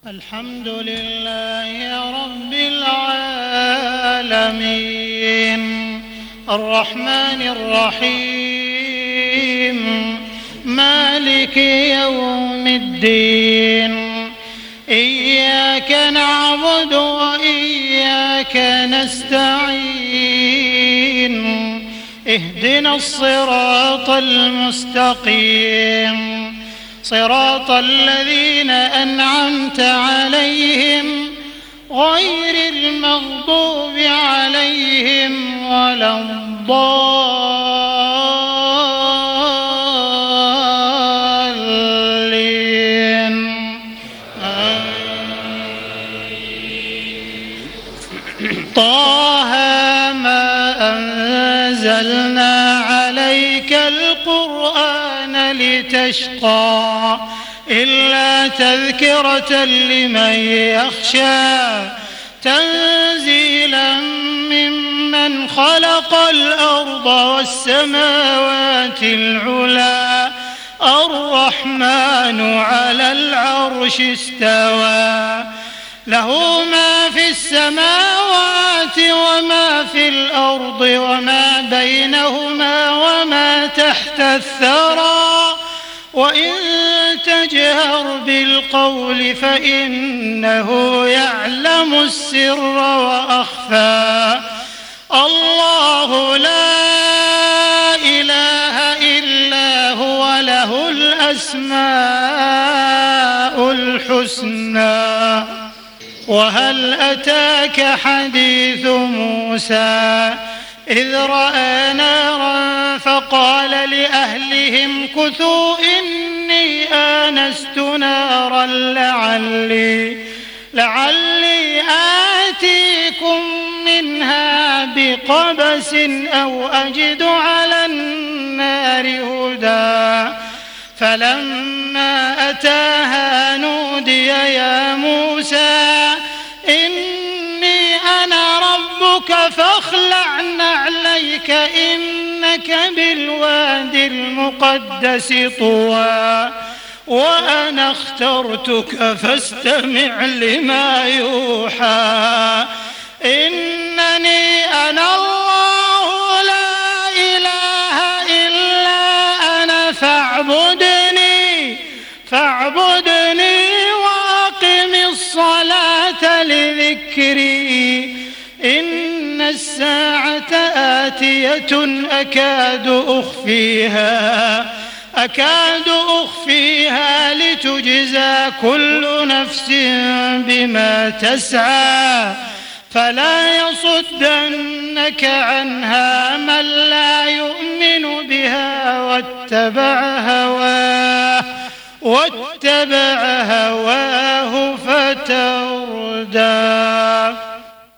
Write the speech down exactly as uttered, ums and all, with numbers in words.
الحمد لله رب العالمين الرحمن الرحيم مالك يوم الدين إياك نعبد وإياك نستعين اهدنا الصراط المستقيم صراط الذين أنعمت عليهم غير المغضوب عليهم ولا الضالين. طه ما أنزلنا عليك القرآن لتشقى إلا تذكرة لمن يخشى تنزيلا ممن خلق الأرض والسماوات العلى الرحمن على العرش استوى له ما في السماوات وما في الأرض وما بينهما وما تحت الثرى وإن تجهر بالقول فإنه يعلم السر وأخفى الله لا إله إلا هو له الأسماء الحسنى. وهل أتاك حديث موسى إذ رأى نارا فقال لأهلهم كثوا إني آنست نارا لعلي, لعلي آتيكم منها بقبس أو أجد على النار هدى فلما أتاها نودي يا موسى إني أنا ربك فاخلع نعليك إنك بالوادي المقدس طوى وأنا اخترتك فاستمع لما يوحى إنني أنا الله لا إله إلا أنا فاعبدني فاعبدني وأقم الصلاة لذكري إن الساعة آتية أكاد أخفيها أكاد أخفيها لتجزى كل نفس بما تسعى فلا يصدنك عنها من لا يؤمن بها واتبع هواه واتبع هواه فتردى.